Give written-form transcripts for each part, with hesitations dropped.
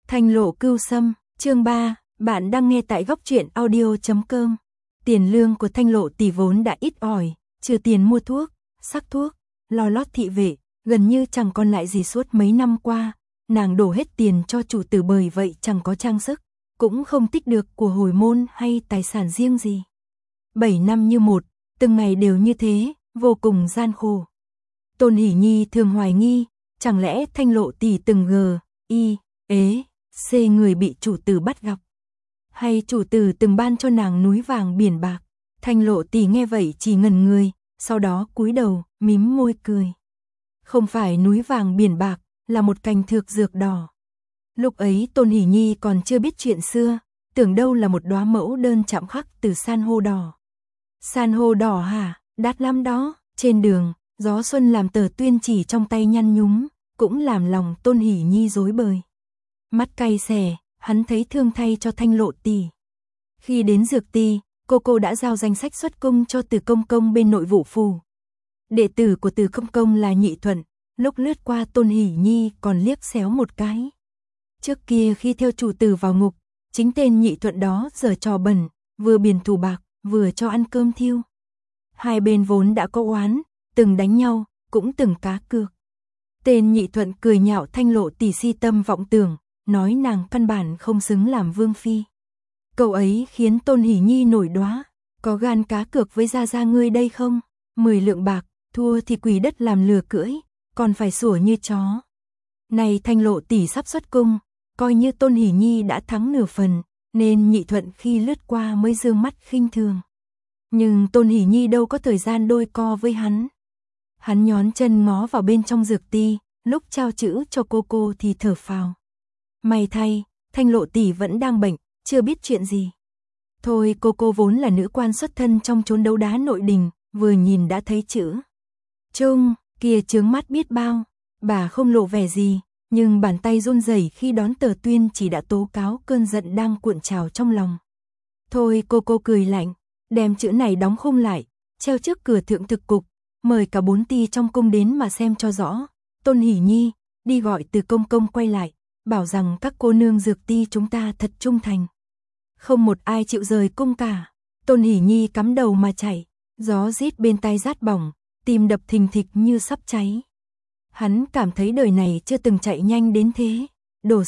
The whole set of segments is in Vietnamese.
Thanh lộ cưu sâm, chương 3, bạn đang nghe tại góc truyện audio.com. Tiền lương của Thanh lộ tỷ vốn đã ít ỏi, trừ tiền mua thuốc, sắc thuốc, lo lót thị vệ, gần như chẳng còn lại gì suốt mấy năm qua. Nàng đổ hết tiền cho chủ tử, bởi vậy chẳng có trang sức, cũng không tích được của hồi môn hay tài sản riêng gì. 7 năm như một, từng ngày đều như thế, vô cùng gian khổ. Tôn Hỷ Nhi thường hoài nghi, chẳng lẽ Thanh lộ tỷ từng người bị chủ tử bắt gặp, hay chủ tử từng ban cho nàng núi vàng biển bạc. Thanh lộ tỷ nghe vậy chỉ ngẩn người, sau đó cúi đầu, mím môi cười. Không phải núi vàng biển bạc, là một cành thược dược đỏ. Lúc ấy Tôn Hỷ Nhi còn chưa biết chuyện xưa, tưởng đâu là một đóa mẫu đơn chạm khắc từ san hô đỏ. San hô đỏ hả, đắt lắm đó. Trên đường, gió xuân làm tờ tuyên chỉ trong tay nhăn nhúm, cũng làm lòng Tôn Hỷ Nhi rối bời. Mắt cay xè, hắn thấy thương thay cho Thanh lộ tỷ. Khi đến dược ty, cô đã giao danh sách xuất cung cho Từ công công bên nội vụ phủ. Đệ tử của Từ công công là Nhị Thuận, lúc lướt qua Tôn Hỷ Nhi còn liếc xéo một cái. Trước kia khi theo chủ tử vào ngục, chính tên Nhị Thuận đó giở trò bẩn, vừa biền thủ bạc, vừa cho ăn cơm thiêu. Hai bên vốn đã có oán, từng đánh nhau, cũng từng cá cược. Tên Nhị Thuận cười nhạo Thanh lộ tỷ si tâm vọng tưởng, nói nàng căn bản không xứng làm vương phi. Câu ấy khiến Tôn Hỷ Nhi nổi đoá, có gan cá cược với gia ngươi đây không? 10 lượng bạc, thua thì quỳ đất làm lừa cưỡi, còn phải sủa như chó. Này Thanh lộ tỷ sắp xuất cung, coi như Tôn Hỷ Nhi đã thắng nửa phần, nên Nhị Thuận khi lướt qua mới dương mắt khinh thường. Nhưng Tôn Hỷ Nhi đâu có thời gian đôi co với hắn. Hắn nhón chân ngó vào bên trong dược ty, lúc trao chữ cho cô thì thở phào. May thay, Thanh lộ tỷ vẫn đang bệnh, chưa biết chuyện gì. Thôi cô vốn là nữ quan xuất thân trong chốn đấu đá nội đình, vừa nhìn đã thấy chữ Trung, kia chướng mắt biết bao. Bà không lộ vẻ gì, nhưng bàn tay run rẩy khi đón tờ tuyên chỉ đã tố cáo cơn giận đang cuộn trào trong lòng. Thôi cô cười lạnh, đem chữ này đóng khung lại, treo trước cửa thượng thực cục, mời cả 4 ty trong cung đến mà xem cho rõ. Tôn Hỷ Nhi, đi gọi Từ công công quay lại, bảo rằng các cô nương dược ty chúng ta thật trung thành. Không một ai chịu rời cung cả. Tôn Hỷ Nhi cắm đầu mà chạy, gió rít bên tai rát bỏng, tim đập thình thịch như sắp cháy. Hắn cảm thấy đời này chưa từng chạy nhanh đến thế. Đồ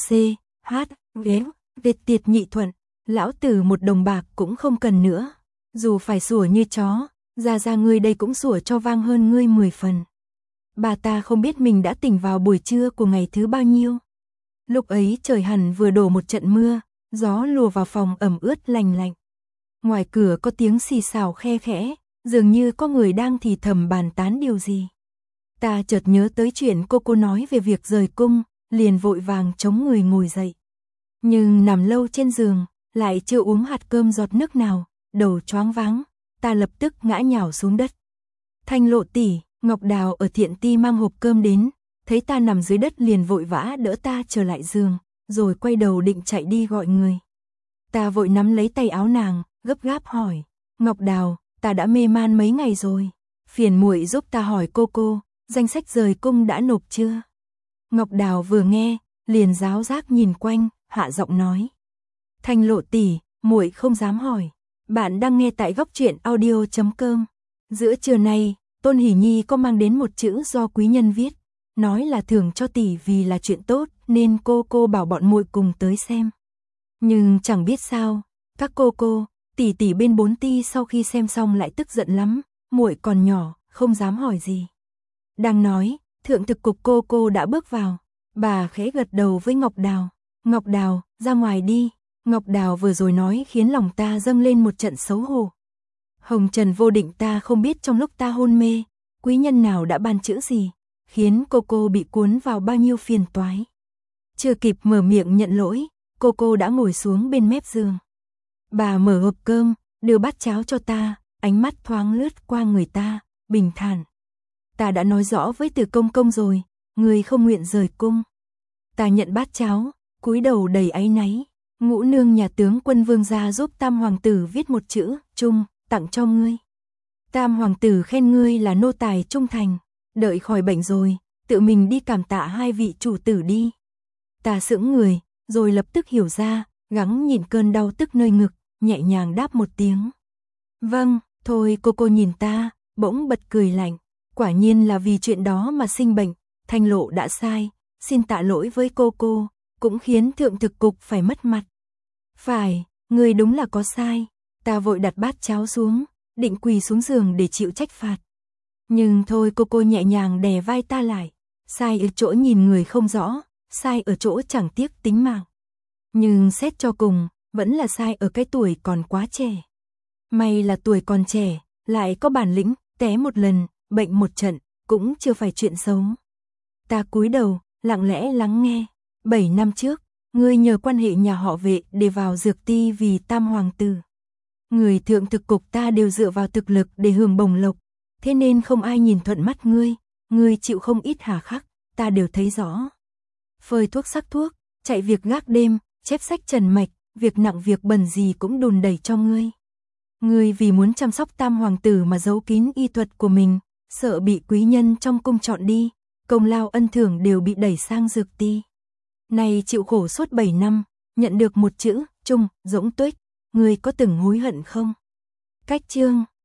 Việt tiệt Nhị Thuận, lão tử một đồng bạc cũng không cần nữa. Dù phải sủa như chó, ra ngươi đây cũng sủa cho vang hơn ngươi 10 phần. Bà ta không biết mình đã tỉnh vào buổi trưa của ngày thứ bao nhiêu. Lúc ấy trời hẳn vừa đổ một trận mưa, gió lùa vào phòng ẩm ướt lành lạnh. Ngoài cửa có tiếng xì xào khe khẽ, dường như có người đang thì thầm bàn tán điều gì. Ta chợt nhớ tới chuyện cô nói về việc rời cung, liền vội vàng chống người ngồi dậy. Nhưng nằm lâu trên giường, lại chưa uống hạt cơm giọt nước nào, đầu choáng váng, ta lập tức ngã nhào xuống đất. Thanh lộ tỷ, Ngọc Đào ở Thiện Ty mang hộp cơm đến, thấy ta nằm dưới đất liền vội vã đỡ ta trở lại giường, rồi quay đầu định chạy đi gọi người. Ta vội nắm lấy tay áo nàng, gấp gáp hỏi, Ngọc Đào, ta đã mê man mấy ngày rồi, phiền muội giúp ta hỏi cô, danh sách rời cung đã nộp chưa? Ngọc Đào vừa nghe, liền ráo rác nhìn quanh, hạ giọng nói, Thanh lộ tỷ, muội không dám hỏi. Bạn đang nghe tại góc truyện audio.com. Giữa trưa nay, Tôn Hỷ Nhi có mang đến một chữ do quý nhân viết, nói là thưởng cho tỷ vì là chuyện tốt, nên cô bảo bọn muội cùng tới xem. Nhưng chẳng biết sao, các cô, tỷ bên 4 ty sau khi xem xong lại tức giận lắm, muội còn nhỏ, không dám hỏi gì. Đang nói, thượng thực cục cô đã bước vào, bà khẽ gật đầu với Ngọc Đào. Ngọc Đào, ra ngoài đi. Ngọc Đào vừa rồi nói khiến lòng ta dâng lên một trận xấu hổ. Hồng trần vô định, ta không biết trong lúc ta hôn mê, quý nhân nào đã ban chữ gì, khiến cô bị cuốn vào bao nhiêu phiền toái. Chưa kịp mở miệng nhận lỗi, cô đã ngồi xuống bên mép giường. Bà mở hộp cơm, đưa bát cháo cho ta, ánh mắt thoáng lướt qua người ta, bình thản. Ta đã nói rõ với Từ công công rồi, người không nguyện rời cung. Ta nhận bát cháo, cúi đầu đầy áy náy. Ngũ nương nhà tướng quân Vương gia giúp Tam hoàng tử viết một chữ Trung, tặng cho ngươi. Tam hoàng tử khen ngươi là nô tài trung thành, đợi khỏi bệnh rồi, tự mình đi cảm tạ hai vị chủ tử đi. Ta sững người, rồi lập tức hiểu ra, gắng nhịn cơn đau tức nơi ngực, nhẹ nhàng đáp một tiếng. Vâng, thôi cô nhìn ta, bỗng bật cười lạnh. Quả nhiên là vì chuyện đó mà sinh bệnh, Thanh Lộ đã sai, xin tạ lỗi với cô, cũng khiến thượng thực cục phải mất mặt. Phải, người đúng là có sai. Ta vội đặt bát cháo xuống, định quỳ xuống giường để chịu trách phạt. Nhưng thôi cô nhẹ nhàng đè vai ta lại. Sai ở chỗ nhìn người không rõ, sai ở chỗ chẳng tiếc tính mạng. Nhưng xét cho cùng, vẫn là sai ở cái tuổi còn quá trẻ. May là tuổi còn trẻ, lại có bản lĩnh, té một lần, bệnh một trận, cũng chưa phải chuyện xấu. Ta cúi đầu, lặng lẽ lắng nghe. 7 năm trước, ngươi nhờ quan hệ nhà họ Vệ để vào dược ti vì tam hoàng tử. Người thượng thực cục ta đều dựa vào thực lực để hưởng bổng lộc, thế nên không ai nhìn thuận mắt ngươi chịu không ít hà khắc, ta đều thấy rõ. Phơi thuốc sắc thuốc, chạy việc gác đêm, chép sách trần mạch, việc nặng việc bẩn gì cũng đùn đẩy cho ngươi. Ngươi vì muốn chăm sóc tam hoàng tử mà giấu kín y thuật của mình, sợ bị quý nhân trong cung chọn đi, công lao ân thưởng đều bị đẩy sang dược ti. Này chịu khổ suốt 7 năm, nhận được một chữ, trung, rỗng tuếch, ngươi có từng hối hận không? Cách chương